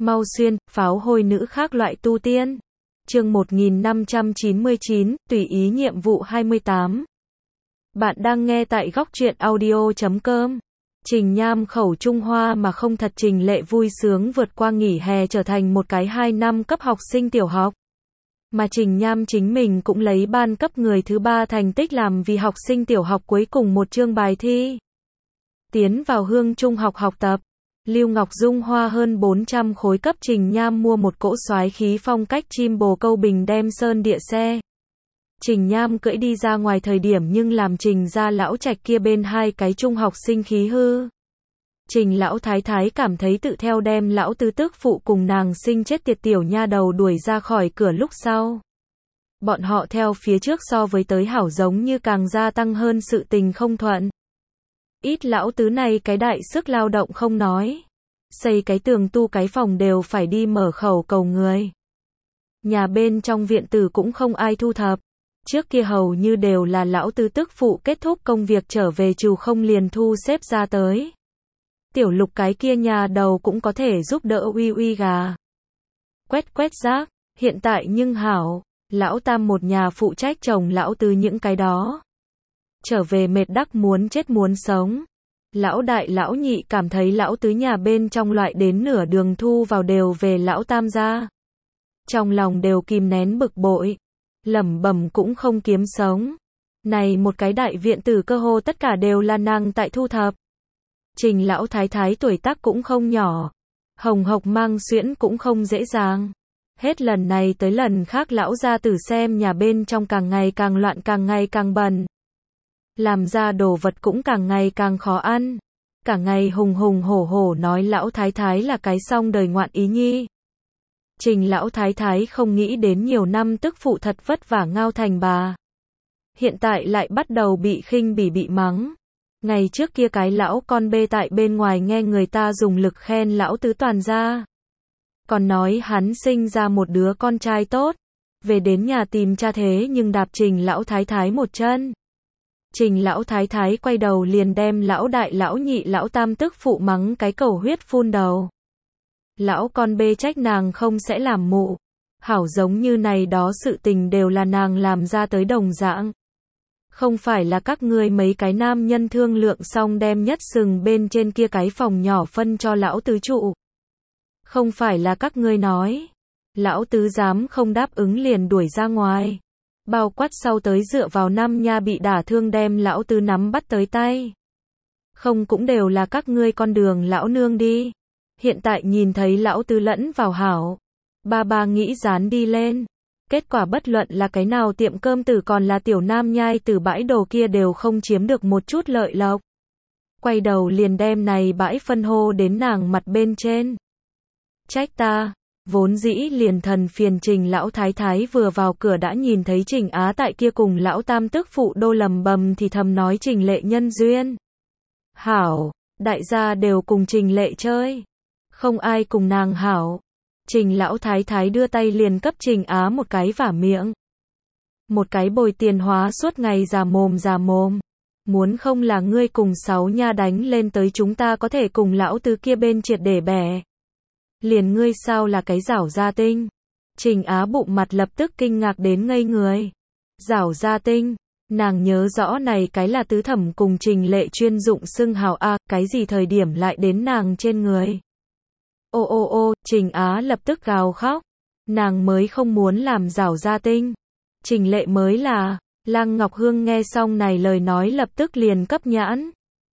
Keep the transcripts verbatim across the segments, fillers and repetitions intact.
Mau xuyên, pháo hôi nữ khác loại tu tiên. Chương một nghìn năm trăm chín mươi chín, tùy ý nhiệm vụ hai mươi tám. Bạn đang nghe tại góc truyện audio chấm com. Trình Nham khẩu Trung Hoa mà không thật Trình Lệ vui sướng vượt qua nghỉ hè trở thành một cái hai năm cấp học sinh tiểu học. Mà Trình Nham chính mình cũng lấy ban cấp người thứ ba thành tích làm vì học sinh tiểu học cuối cùng một chương bài thi. Tiến vào Hương Trung học học tập. Lưu Ngọc Dung hoa hơn bốn trăm khối cấp Trình Nham mua một cỗ soái khí phong cách chim bồ câu bình đem sơn địa xe. Trình Nham cưỡi đi ra ngoài thời điểm nhưng làm Trình gia lão trạch kia bên hai cái trung học sinh khí hư. Trình lão thái thái cảm thấy tự theo đem lão tứ tước phụ cùng nàng sinh chết tiệt tiểu nha đầu đuổi ra khỏi cửa lúc sau. Bọn họ theo phía trước so với tới hảo giống như càng gia tăng hơn sự tình không thuận. Ít lão tứ này cái đại sức lao động không nói. Xây cái tường tu cái phòng đều phải đi mở khẩu cầu người. Nhà bên trong viện tử cũng không ai thu thập. Trước kia hầu như đều là lão tứ tức phụ kết thúc công việc trở về trù không liền thu xếp ra tới. Tiểu Lục cái kia nhà đầu cũng có thể giúp đỡ uy uy gà. Quét quét rác, hiện tại nhưng hảo, lão tam một nhà phụ trách chồng lão tứ những cái đó. Trở về mệt đắc muốn chết muốn sống. Lão đại lão nhị cảm thấy lão tứ nhà bên trong loại đến nửa đường thu vào đều về lão tam gia. Trong lòng đều kìm nén bực bội. Lẩm bẩm cũng không kiếm sống. Này một cái đại viện tử cơ hồ tất cả đều là nàng tại thu thập. Trình lão thái thái tuổi tác cũng không nhỏ. Hồng hộc mang xuyễn cũng không dễ dàng. Hết lần này tới lần khác lão gia tử xem nhà bên trong càng ngày càng loạn càng ngày càng bẩn. Làm ra đồ vật cũng càng ngày càng khó ăn. Cả ngày hùng hùng hổ hổ nói lão thái thái là cái xong đời ngoạn ý nhi. Trình lão thái thái không nghĩ đến nhiều năm tức phụ thật vất vả ngao thành bà. Hiện tại lại bắt đầu bị khinh bỉ bị mắng. Ngày trước kia cái lão con bê tại bên ngoài nghe người ta dùng lực khen lão tứ toàn gia. Còn nói hắn sinh ra một đứa con trai tốt. Về đến nhà tìm cha thế nhưng đạp Trình lão thái thái một chân. Trình lão thái thái quay đầu liền đem lão đại lão nhị lão tam tức phụ mắng cái cầu huyết phun đầu. Lão con bê trách nàng không sẽ làm mụ. Hảo giống như này đó sự tình đều là nàng làm ra tới đồng dạng. Không phải là các ngươi mấy cái nam nhân thương lượng xong đem nhất sừng bên trên kia cái phòng nhỏ phân cho lão tứ trụ. Không phải là các ngươi nói. Lão tứ dám không đáp ứng liền đuổi ra ngoài. Bao quát sau tới dựa vào năm nha bị đả thương đem lão tứ nắm bắt tới tay. Không cũng đều là các ngươi con đường lão nương đi. Hiện tại nhìn thấy lão tứ lẫn vào hảo. Ba ba nghĩ dán đi lên. Kết quả bất luận là cái nào tiệm cơm tử còn là tiểu nam nhai từ bãi đồ kia đều không chiếm được một chút lợi lộc. Quay đầu liền đem này bãi phân hô đến nàng mặt bên trên. Trách ta. Vốn dĩ liền thần phiền Trình lão thái thái vừa vào cửa đã nhìn thấy Trình Á tại kia cùng lão tam tức phụ đô lầm bầm thì thầm nói Trình Lệ nhân duyên. Hảo, đại gia đều cùng Trình Lệ chơi. Không ai cùng nàng hảo. Trình lão thái thái đưa tay liền cấp Trình Á một cái vả miệng. Một cái bồi tiền hóa suốt ngày già mồm già mồm. Muốn không là ngươi cùng sáu nha đánh lên tới chúng ta có thể cùng lão tứ kia bên triệt để bẻ. Liền ngươi sao là cái giảo gia tinh. Trình Á bụng mặt lập tức kinh ngạc đến ngây người. Giảo gia tinh. Nàng nhớ rõ này cái là tứ thẩm cùng Trình Lệ chuyên dụng xưng hào a, cái gì thời điểm lại đến nàng trên người. Ô ô ô, Trình Á lập tức gào khóc. Nàng mới không muốn làm giảo gia tinh. Trình Lệ mới là. Lăng Ngọc Hương nghe xong này lời nói lập tức liền cấp nhãn.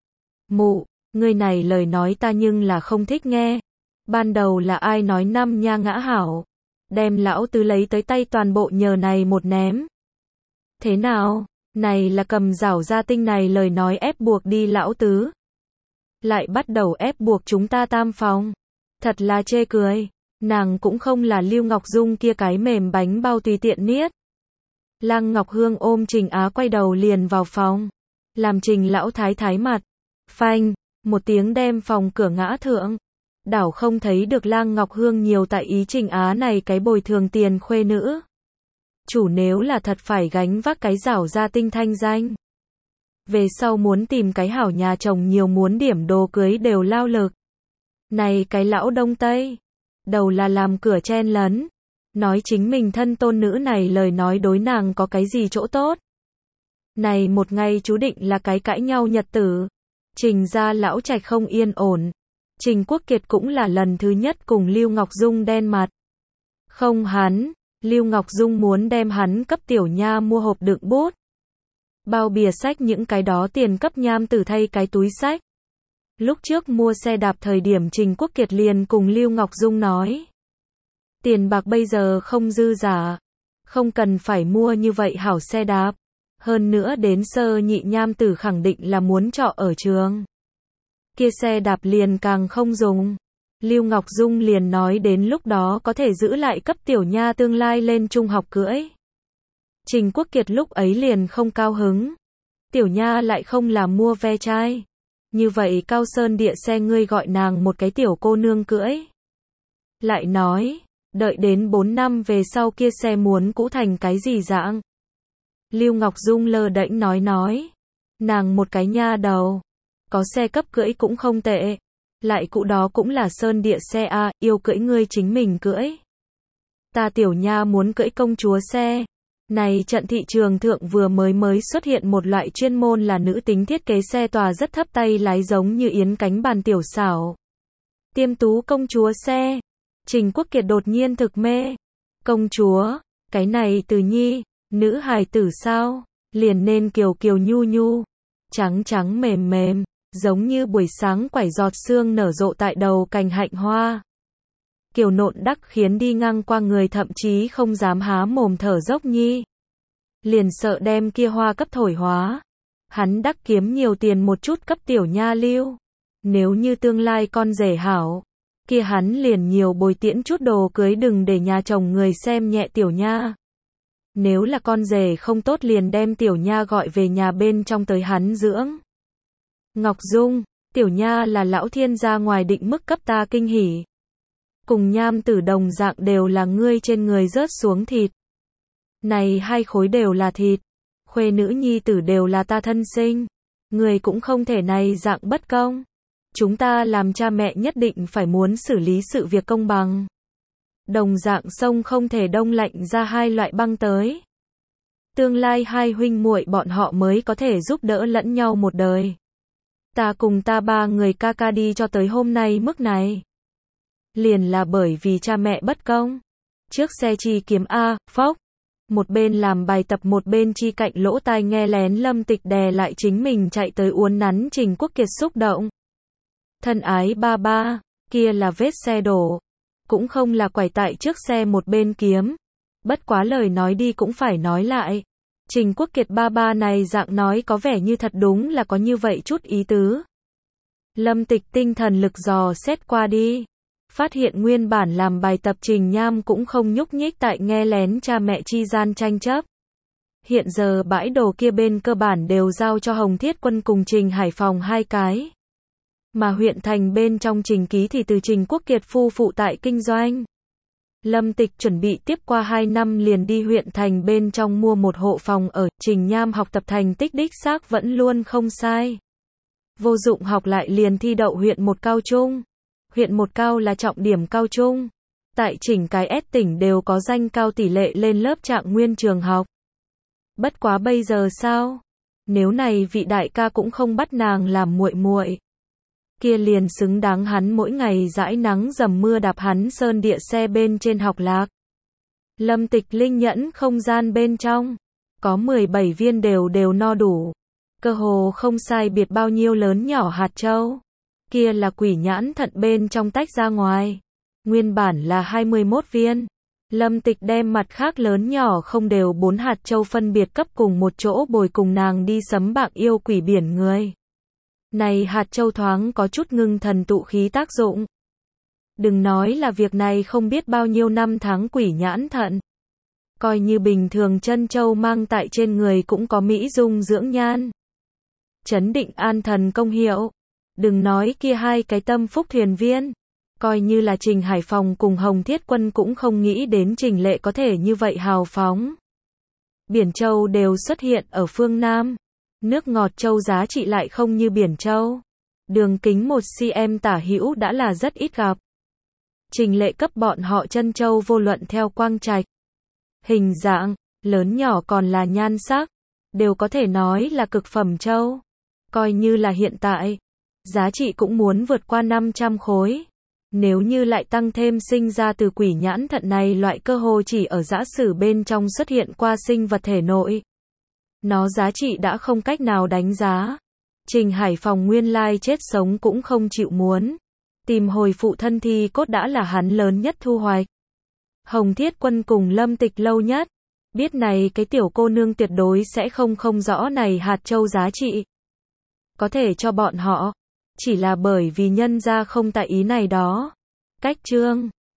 Mụ, ngươi này lời nói ta nhưng là không thích nghe. Ban đầu là ai nói năm nha ngã hảo. Đem lão tứ lấy tới tay toàn bộ nhờ này một ném. Thế nào, này là cầm giảo gia tinh này lời nói ép buộc đi lão tứ. Lại bắt đầu ép buộc chúng ta tam phòng. Thật là chê cười. Nàng cũng không là Lưu Ngọc Dung kia cái mềm bánh bao tùy tiện niết. Lăng Ngọc Hương ôm Trình Á quay đầu liền vào phòng. Làm Trình lão thái thái mặt. Phanh, một tiếng đem phòng cửa ngã thượng. Đảo không thấy được Lăng Ngọc Hương nhiều tại ý Trình Á này cái bồi thường tiền khuê nữ. Chủ nếu là thật phải gánh vác cái giảo gia tinh thanh danh. Về sau muốn tìm cái hảo nhà chồng nhiều muốn điểm đồ cưới đều lao lực. Này cái lão Đông Tây. đầu là làm cửa chen lấn, nói chính mình thân tôn nữ này lời nói đối nàng có cái gì chỗ tốt. Này một ngày chú định là cái cãi nhau nhật tử. Trình gia lão trạch không yên ổn. Trình Quốc Kiệt cũng là lần thứ nhất cùng Lưu Ngọc Dung đen mặt. Không hắn, Lưu Ngọc Dung muốn đem hắn cấp tiểu nha mua hộp đựng bút. Bao bìa sách những cái đó tiền cấp nham tử thay cái túi sách. Lúc trước mua xe đạp thời điểm Trình Quốc Kiệt liền cùng Lưu Ngọc Dung nói. Tiền bạc bây giờ không dư giả. Không cần phải mua như vậy hảo xe đạp. Hơn nữa đến sơ nhị nham tử khẳng định là muốn trọ ở trường. Kia xe đạp liền càng không dùng. Lưu Ngọc Dung liền nói đến lúc đó có thể giữ lại cấp tiểu nha tương lai lên trung học cưỡi. Trình Quốc Kiệt lúc ấy liền không cao hứng. Tiểu nha lại không là mua ve chai. Như vậy Cao Sơn địa xe ngươi gọi nàng một cái tiểu cô nương cưỡi. Lại nói, đợi đến bốn năm về sau kia xe muốn cũ thành cái gì dạng. Lưu Ngọc Dung lơ đễnh nói nói. Nàng một cái nha đầu. Có xe cấp cưỡi cũng không tệ. Lại cụ đó cũng là Sơn địa xe a, yêu cưỡi ngươi chính mình cưỡi. Ta tiểu nha muốn cưỡi công chúa xe. Này trận thị trường thượng vừa mới mới xuất hiện một loại chuyên môn là nữ tính thiết kế xe tòa rất thấp tay lái giống như yến cánh bàn tiểu xảo. Tiêm tú công chúa xe. Trình Quốc Kiệt đột nhiên thực mê. Công chúa, cái này từ nhi, nữ hài tử sao, liền nên kiều kiều nhu nhu, trắng trắng mềm mềm, giống như buổi sáng quải giọt sương nở rộ tại đầu cành hạnh hoa. Kiều nộn đắc khiến đi ngang qua người thậm chí không dám há mồm thở dốc nhi. Liền sợ đem kia hoa cấp thổi hóa. Hắn đắc kiếm nhiều tiền một chút cấp tiểu nha lưu. Nếu như tương lai con rể hảo, kia hắn liền nhiều bồi tiễn chút đồ cưới đừng để nhà chồng người xem nhẹ tiểu nha. Nếu là con rể không tốt liền đem tiểu nha gọi về nhà bên trong tới hắn dưỡng. Ngọc Dung, tiểu nha là lão thiên gia ngoài định mức cấp ta kinh hỉ. Cùng nham tử đồng dạng đều là ngươi trên người rớt xuống thịt. Này hai khối đều là thịt. Khuê nữ nhi tử đều là ta thân sinh. Người cũng không thể này dạng bất công. Chúng ta làm cha mẹ nhất định phải muốn xử lý sự việc công bằng. Đồng dạng sông không thể đông lạnh ra hai loại băng tới. Tương lai hai huynh muội bọn họ mới có thể giúp đỡ lẫn nhau một đời. Ta cùng ta ba người ca ca đi cho tới hôm nay mức này. Liền là bởi vì cha mẹ bất công. Trước xe chi kiếm A, phốc. Một bên làm bài tập một bên chi cạnh lỗ tai nghe lén Lâm Tịch đè lại chính mình chạy tới uốn nắn Trình Quốc Kiệt xúc động. Thân ái ba ba, kia là vết xe đổ. Cũng không là quải tại trước xe một bên kiếm. Bất quá lời nói đi cũng phải nói lại. Trình Quốc Kiệt ba ba này dạng nói có vẻ như thật đúng là có như vậy chút ý tứ. Lâm Tịch tinh thần lực dò xét qua đi. Phát hiện nguyên bản làm bài tập Trình Nham cũng không nhúc nhích tại nghe lén cha mẹ chi gian tranh chấp. Hiện giờ bãi đồ kia bên cơ bản đều giao cho Hồng Thiết Quân cùng Trình Hải Phòng hai cái. Mà huyện thành bên trong Trình Ký thì từ Trình Quốc Kiệt phu phụ tại kinh doanh. Lâm Tịch chuẩn bị tiếp qua hai năm liền đi huyện thành bên trong mua một hộ phòng ở. Trình Nham học tập thành tích đích xác vẫn luôn không sai. Vô dụng học lại liền thi đậu huyện một cao trung. Huyện một cao là trọng điểm cao trung. Tại chỉnh cái S tỉnh đều có danh cao tỷ lệ lên lớp trạng nguyên trường học. Bất quá bây giờ sao? Nếu này vị đại ca cũng không bắt nàng làm muội muội, kia liền xứng đáng hắn mỗi ngày dãi nắng dầm mưa đạp hắn sơn địa xe bên trên học lạc. Lâm Tịch linh nhẫn không gian bên trong có mười bảy viên đều đều no đủ. Cơ hồ không sai biệt bao nhiêu lớn nhỏ hạt châu. Kia là quỷ nhãn thận bên trong tách ra ngoài. Nguyên bản là hai mươi mốt viên. Lâm Tịch đem mặt khác lớn nhỏ không đều bốn hạt châu phân biệt cấp cùng một chỗ bồi cùng nàng đi sấm bạc yêu quỷ biển người. Này hạt châu thoáng có chút ngưng thần tụ khí tác dụng. Đừng nói là việc này không biết bao nhiêu năm tháng quỷ nhãn thận. Coi như bình thường chân châu mang tại trên người cũng có mỹ dung dưỡng nhan. Chấn định an thần công hiệu. Đừng nói kia hai cái tâm phúc thuyền viên. Coi như là Trình Hải Phòng cùng Hồng Thiết Quân cũng không nghĩ đến Trình Lệ có thể như vậy hào phóng. Biển châu đều xuất hiện ở phương Nam. Nước ngọt châu giá trị lại không như biển châu. Đường kính một xăng-ti-mét tả hữu đã là rất ít gặp. Trình Lệ cấp bọn họ chân châu vô luận theo quang trạch, hình dạng, lớn nhỏ còn là nhan sắc, đều có thể nói là cực phẩm châu. Coi như là hiện tại, giá trị cũng muốn vượt qua năm trăm khối. Nếu như lại tăng thêm sinh ra từ quỷ nhãn thận này loại cơ hồ chỉ ở dã sử bên trong xuất hiện qua sinh vật thể nội, nó giá trị đã không cách nào đánh giá. Trình Hải Phòng nguyên lai chết sống cũng không chịu muốn. Tìm hồi phụ thân thi cốt đã là hắn lớn nhất thu hoạch. Hồng Thiết Quân cùng Lâm Tịch lâu nhất. Biết này cái tiểu cô nương tuyệt đối sẽ không không rõ này hạt châu giá trị. Có thể cho bọn họ. Chỉ là bởi vì nhân gia không tại ý này đó. Cách chương